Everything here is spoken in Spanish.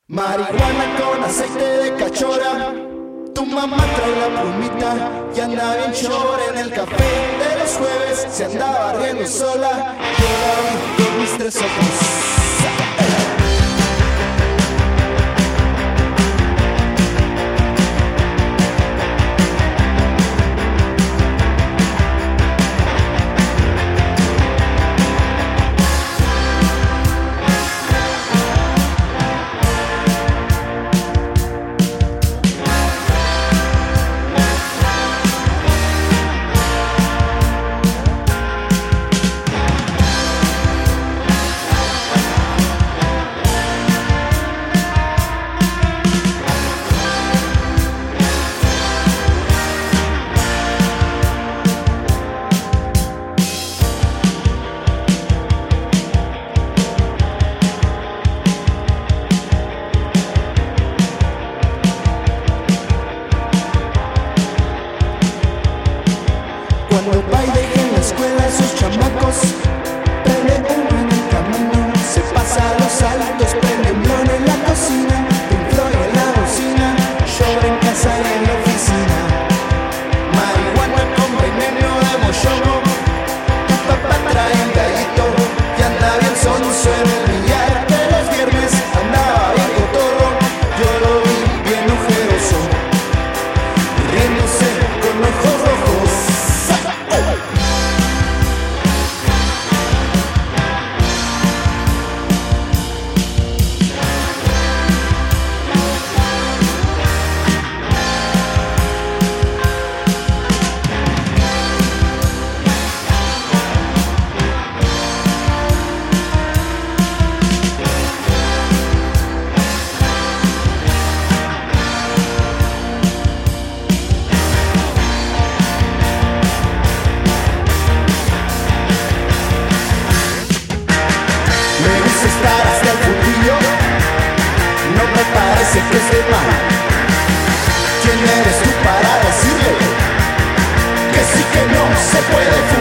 Marihuana con aceite de cachora. Tu mamá trae la plumita y anda bien chora. En el café de los jueves se andaba riendo sola. Yo la vi con mis tres ojos. Cuando va y deja en la escuela a sus chamacos, prende uno en el camino, se pasa a los altos, prende un blon en la cocina, Pink Floyd en la bocina, llora en casa y en la oficina. Marihuana con veneno de moyomo, tu papá trae un gallito y anda bien sonso en el billar de los viernes, andaba bien cotorro, yo lo vi bien ojeroso, riéndose con ojos rojos. Estar hasta el fundillo, no me parece que esté mal. ¿Quién eres tú para decirle que sí que no se puede?